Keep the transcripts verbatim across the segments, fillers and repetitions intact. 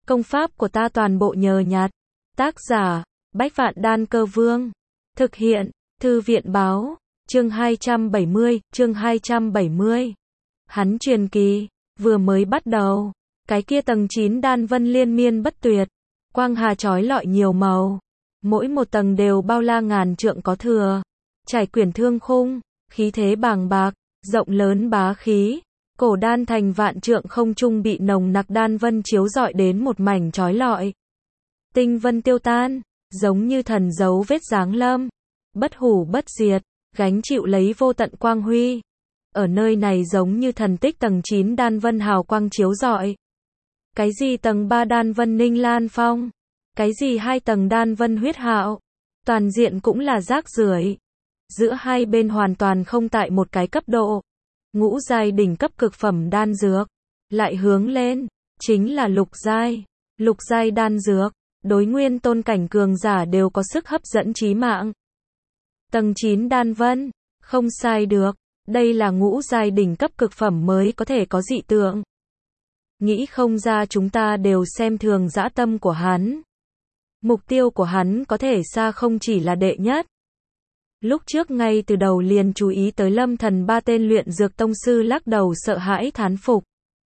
Công pháp của ta toàn bộ nhờ nhặt. Tác giả, Bách Vạn Đan Cơ Vương. Thực hiện, Thư viện Báo. Chương hai trăm bảy mươi, chương hai trăm bảy mươi. Hắn truyền kỳ, vừa mới bắt đầu. Cái kia tầng chín đan vân liên miên bất tuyệt. Quang hà chói lọi nhiều màu. Mỗi một tầng đều bao la ngàn trượng có thừa. Trải quyển thương khung, khí thế bàng bạc, rộng lớn bá khí. Cổ đan thành vạn trượng không trung bị nồng nặc đan vân chiếu rọi đến một mảnh chói lọi. Tinh vân tiêu tan, giống như thần dấu vết giáng lâm. Bất hủ bất diệt, gánh chịu lấy vô tận quang huy. Ở nơi này giống như thần tích tầng chín đan vân hào quang chiếu rọi. Cái gì tầng ba đan vân ninh lan phong? Cái gì hai tầng đan vân huyết hạo? Toàn diện cũng là rác rưởi. Giữa hai bên hoàn toàn không tại một cái cấp độ. Ngũ giai đỉnh cấp cực phẩm đan dược, lại hướng lên, chính là lục giai. Lục giai đan dược, đối nguyên tôn cảnh cường giả đều có sức hấp dẫn chí mạng. Tầng chín đan vân, không sai được, đây là ngũ giai đỉnh cấp cực phẩm mới có thể có dị tượng. Nghĩ không ra chúng ta đều xem thường dã tâm của hắn. Mục tiêu của hắn có thể xa không chỉ là đệ nhất. Lúc trước ngay từ đầu liền chú ý tới Lâm Thần ba tên luyện dược tông sư lắc đầu sợ hãi thán phục.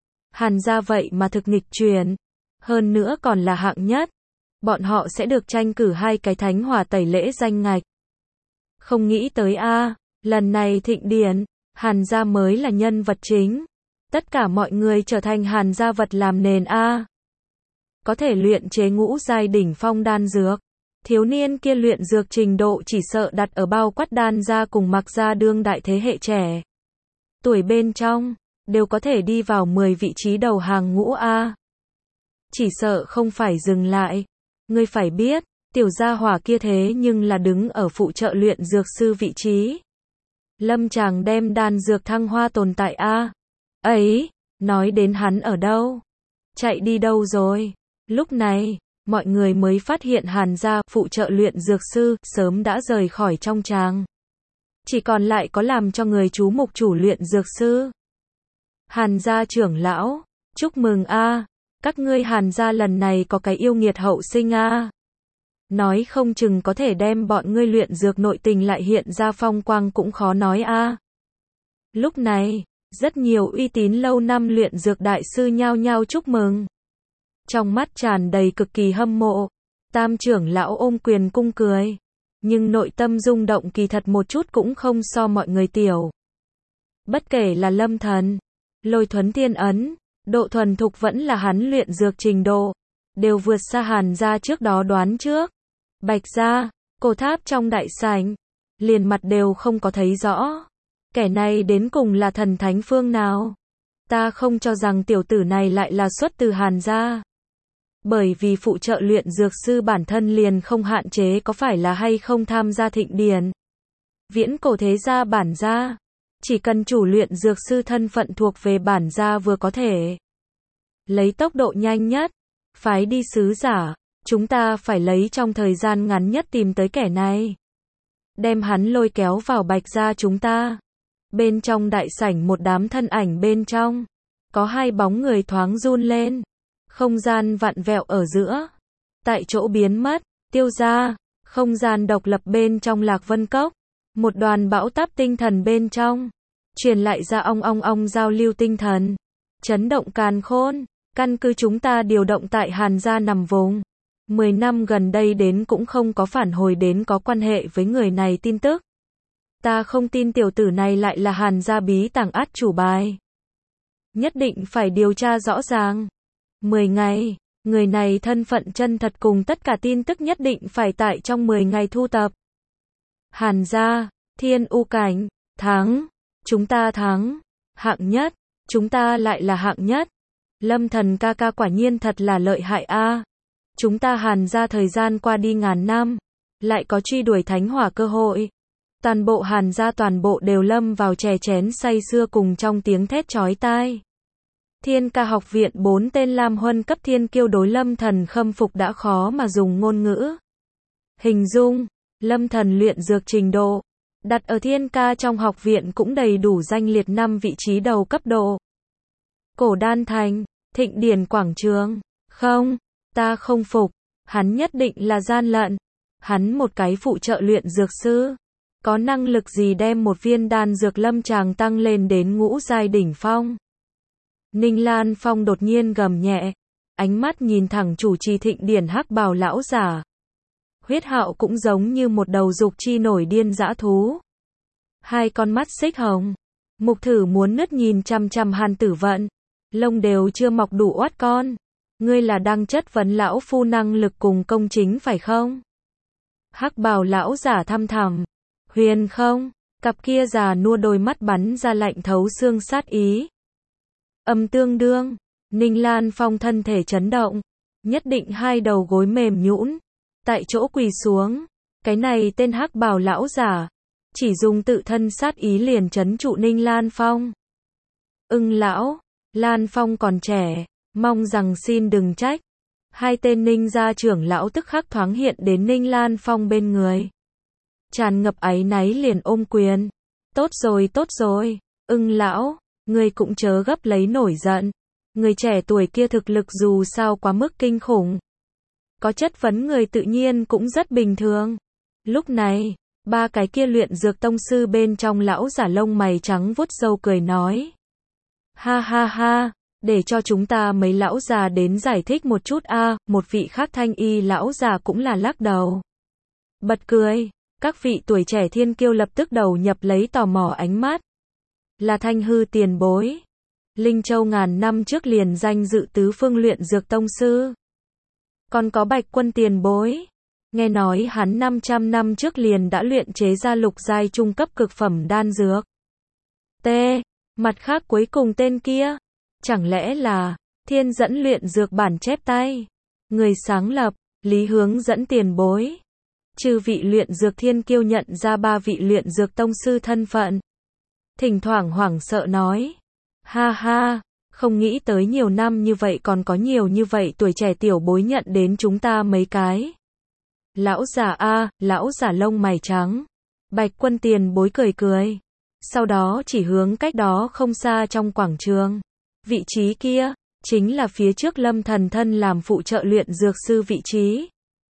Hàn gia vậy mà thực nghịch truyền, hơn nữa còn là hạng nhất. Bọn họ sẽ được tranh cử hai cái thánh hỏa tẩy lễ danh ngạch. Không nghĩ tới a, à, lần này thịnh điển, Hàn gia mới là nhân vật chính. Tất cả mọi người trở thành Hàn gia vật làm nền a. À. Có thể luyện chế ngũ giai đỉnh phong đan dược. Thiếu niên kia luyện dược trình độ chỉ sợ đặt ở bao quát đan gia cùng Mặc gia đương đại thế hệ trẻ. Tuổi bên trong, đều có thể đi vào mười vị trí đầu hàng ngũ A. Chỉ sợ không phải dừng lại. Ngươi phải biết, tiểu gia hỏa kia thế nhưng là đứng ở phụ trợ luyện dược sư vị trí. Lâm chàng đem đan dược thăng hoa tồn tại A. Ấy, nói đến hắn ở đâu? Chạy đi đâu rồi? Lúc này, mọi người mới phát hiện Hàn gia phụ trợ luyện dược sư sớm đã rời khỏi trong tràng. Chỉ còn lại có làm cho người chú mục chủ luyện dược sư. Hàn gia trưởng lão, chúc mừng a, à. Các ngươi Hàn gia lần này có cái yêu nghiệt hậu sinh a. À. Nói không chừng có thể đem bọn ngươi luyện dược nội tình lại hiện ra phong quang cũng khó nói a. À. Lúc này, rất nhiều uy tín lâu năm luyện dược đại sư nhao nhao chúc mừng. Trong mắt tràn đầy cực kỳ hâm mộ. Tam trưởng lão ôm quyền cung cười. Nhưng nội tâm rung động kỳ thật một chút cũng không so mọi người tiểu. Bất kể là Lâm Thần, Lôi Thuấn Tiên Ấn, độ thuần thục vẫn là hắn luyện dược trình độ, đều vượt xa Hàn gia trước đó đoán trước. Bạch gia, cổ tháp trong đại sảnh, liền mặt đều không có thấy rõ. Kẻ này đến cùng là thần thánh phương nào? Ta không cho rằng tiểu tử này lại là xuất từ Hàn gia. Bởi vì phụ trợ luyện dược sư bản thân liền không hạn chế có phải là hay không tham gia thịnh điển. Viễn cổ thế gia bản gia, chỉ cần chủ luyện dược sư thân phận thuộc về bản gia vừa có thể. Lấy tốc độ nhanh nhất, phái đi sứ giả, chúng ta phải lấy trong thời gian ngắn nhất tìm tới kẻ này. Đem hắn lôi kéo vào Bạch gia chúng ta. Bên trong đại sảnh một đám thân ảnh bên trong, có hai bóng người thoáng run lên. Không gian vặn vẹo ở giữa, tại chỗ biến mất, tiêu ra, không gian độc lập bên trong Lạc Vân Cốc, một đoàn bão táp tinh thần bên trong, truyền lại ra ong ong ong giao lưu tinh thần, chấn động càn khôn, căn cứ chúng ta điều động tại Hàn gia nằm vùng. Mười năm gần đây đến cũng không có phản hồi đến có quan hệ với người này tin tức. Ta không tin tiểu tử này lại là Hàn gia bí tàng át chủ bài. Nhất định phải điều tra rõ ràng. mười ngày, người này thân phận chân thật cùng tất cả tin tức nhất định phải tại trong mười ngày thu tập. Hàn gia, Thiên U cảnh, thắng, chúng ta thắng, hạng nhất, chúng ta lại là hạng nhất. Lâm Thần ca ca quả nhiên thật là lợi hại a. À. Chúng ta Hàn gia thời gian qua đi ngàn năm, lại có truy đuổi thánh hỏa cơ hội. Toàn bộ Hàn gia toàn bộ đều lâm vào chè chén say sưa cùng trong tiếng thét chói tai. Thiên Ca học viện bốn tên Lam Huân cấp thiên kiêu đối Lâm Thần khâm phục đã khó mà dùng ngôn ngữ. Hình dung, Lâm Thần luyện dược trình độ, đặt ở Thiên Ca trong học viện cũng đầy đủ danh liệt năm vị trí đầu cấp độ. Cổ Đan Thành, Thịnh Điển Quảng Trường, không, Ta không phục, hắn nhất định là gian lận. Hắn một cái phụ trợ luyện dược sư, có năng lực gì đem một viên đan dược lâm tràng tăng lên đến ngũ giai đỉnh phong. Ninh Lan Phong đột nhiên gầm nhẹ, ánh mắt nhìn thẳng chủ trì thịnh điển hắc bào lão giả. Huyết Hạo cũng giống như một đầu dục chi nổi điên dã thú. Hai con mắt xích hồng, mục thử muốn nứt nhìn chăm chăm Hàn Tử Vận, lông đều chưa mọc đủ oát con. Ngươi là đang chất vấn lão phu năng lực cùng công chính phải không? Hắc bào lão giả thăm thẳm, huyền không, cặp kia già nua đôi mắt bắn ra lạnh thấu xương sát ý. Âm tương đương, Ninh Lan Phong thân thể chấn động, nhất định hai đầu gối mềm nhũn, tại chỗ quỳ xuống. Cái này tên hắc bào lão giả, chỉ dùng tự thân sát ý liền trấn trụ Ninh Lan Phong. Ưng lão, Lan Phong còn trẻ, mong rằng xin đừng trách. Hai tên Ninh gia trưởng lão tức khắc thoáng hiện đến Ninh Lan Phong bên người. Tràn ngập áy náy liền ôm quyền. Tốt rồi tốt rồi, Ưng lão, ngươi cũng chớ gấp lấy nổi giận. Người trẻ tuổi kia thực lực dù sao quá mức kinh khủng. Có chất vấn người tự nhiên cũng rất bình thường. Lúc này, ba cái kia luyện dược tông sư bên trong lão giả lông mày trắng vuốt râu cười nói. Ha ha ha, để cho chúng ta mấy lão già đến giải thích một chút a. À, một vị khác thanh y lão già cũng là lắc đầu. Bật cười, các vị tuổi trẻ thiên kiêu lập tức đầu nhập lấy tò mò ánh mắt. Là Thanh Hư tiền bối. Linh Châu ngàn năm trước liền danh dự tứ phương luyện dược tông sư. Còn có Bạch Quân tiền bối. Nghe nói hắn năm trăm năm trước liền đã luyện chế ra lục giai trung cấp cực phẩm đan dược. T. Mặt khác cuối cùng tên kia. Chẳng lẽ là Thiên Dẫn luyện dược bản chép tay. Người sáng lập, Lý Hướng Dẫn tiền bối. Chư vị luyện dược thiên kiêu nhận ra ba vị luyện dược tông sư thân phận. Thỉnh thoảng hoảng sợ nói. Ha ha, không nghĩ tới nhiều năm như vậy còn có nhiều như vậy tuổi trẻ tiểu bối nhận đến chúng ta mấy cái. Lão giả a, lão giả lông mày trắng. Bạch Quân tiền bối cười cười. Sau đó chỉ hướng cách đó không xa trong quảng trường. Vị trí kia, chính là phía trước Lâm Thần Thân làm phụ trợ luyện dược sư vị trí.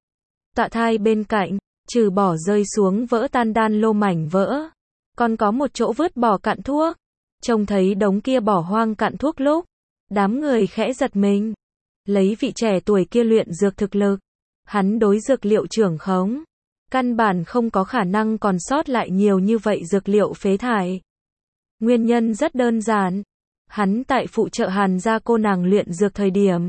Tọa thai bên cạnh, trừ bỏ rơi xuống vỡ tan đan lô mảnh vỡ, còn có một chỗ vứt bỏ cạn thuốc. Trông thấy đống kia bỏ hoang cạn thuốc lúc, đám người khẽ giật mình. Lấy vị trẻ tuổi kia luyện dược thực lực, hắn đối dược liệu trưởng khống, căn bản không có khả năng còn sót lại nhiều như vậy dược liệu phế thải. Nguyên nhân rất đơn giản, hắn tại phụ trợ Hàn gia cô nàng luyện dược thời điểm,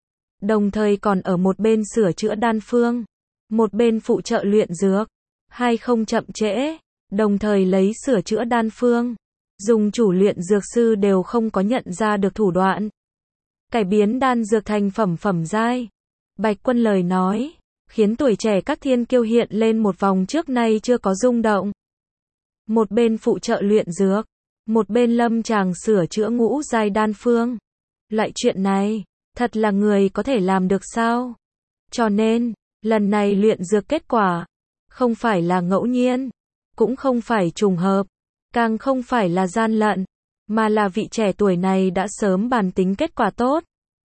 đồng thời còn ở một bên sửa chữa đan phương, một bên phụ trợ luyện dược, hai không chậm trễ, đồng thời lấy sửa chữa đan phương, dùng chủ luyện dược sư đều không có nhận ra được thủ đoạn. Cải biến đan dược thành phẩm phẩm giai. Bạch Quân lời nói, khiến tuổi trẻ các thiên kiêu hiện lên một vòng trước nay chưa có rung động. Một bên phụ trợ luyện dược, một bên lâm tràng sửa chữa ngũ giai đan phương. Loại chuyện này, thật là người có thể làm được sao? Cho nên, lần này luyện dược kết quả, không phải là ngẫu nhiên, cũng không phải trùng hợp, càng không phải là gian lận, mà là vị trẻ tuổi này đã sớm bàn tính kết quả tốt.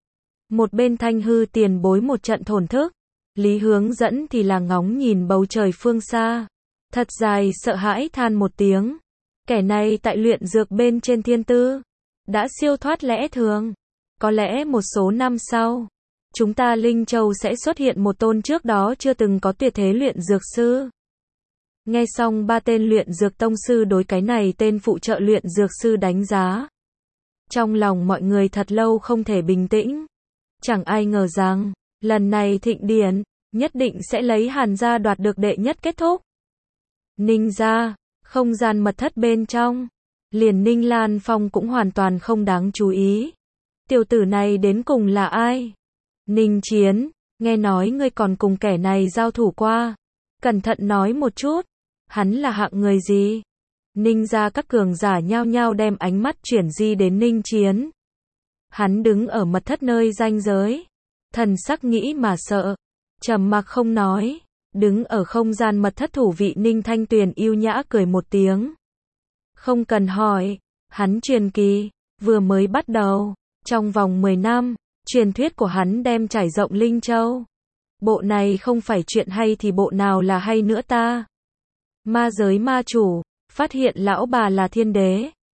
Một bên Thanh Hư tiền bối một trận thổn thức, Lý Hướng Dẫn thì là ngóng nhìn bầu trời phương xa, thật dài sợ hãi than một tiếng. Kẻ này tại luyện dược bên trên thiên tư, đã siêu thoát lẽ thường. Có lẽ một số năm sau, chúng ta Linh Châu sẽ xuất hiện một tôn trước đó chưa từng có tuyệt thế luyện dược sư. Nghe xong ba tên luyện dược tông sư đối cái này tên phụ trợ luyện dược sư đánh giá. Trong lòng mọi người thật lâu không thể bình tĩnh. Chẳng ai ngờ rằng, lần này thịnh điển, nhất định sẽ lấy Hàn gia đoạt được đệ nhất kết thúc. Ninh gia, không gian mật thất bên trong, liền Ninh Lan Phong cũng hoàn toàn không đáng chú ý. Tiểu tử này đến cùng là ai? Ninh Chiến, nghe nói ngươi còn cùng kẻ này giao thủ qua. Cẩn thận nói một chút, hắn là hạng người gì? Ninh gia các cường giả nhao nhao đem ánh mắt chuyển di đến Ninh Chiến. Hắn đứng ở mật thất nơi ranh giới, thần sắc nghĩ mà sợ, trầm mặc không nói, đứng ở không gian mật thất thủ vị Ninh Thanh Tuyền yêu nhã cười một tiếng. Không cần hỏi, hắn truyền kỳ, vừa mới bắt đầu, trong vòng mười năm, Truyền thuyết của hắn đem trải rộng Linh Châu. Bộ này không phải chuyện hay thì bộ nào là hay nữa ta? Ma giới ma chủ, phát hiện lão bà là thiên đế.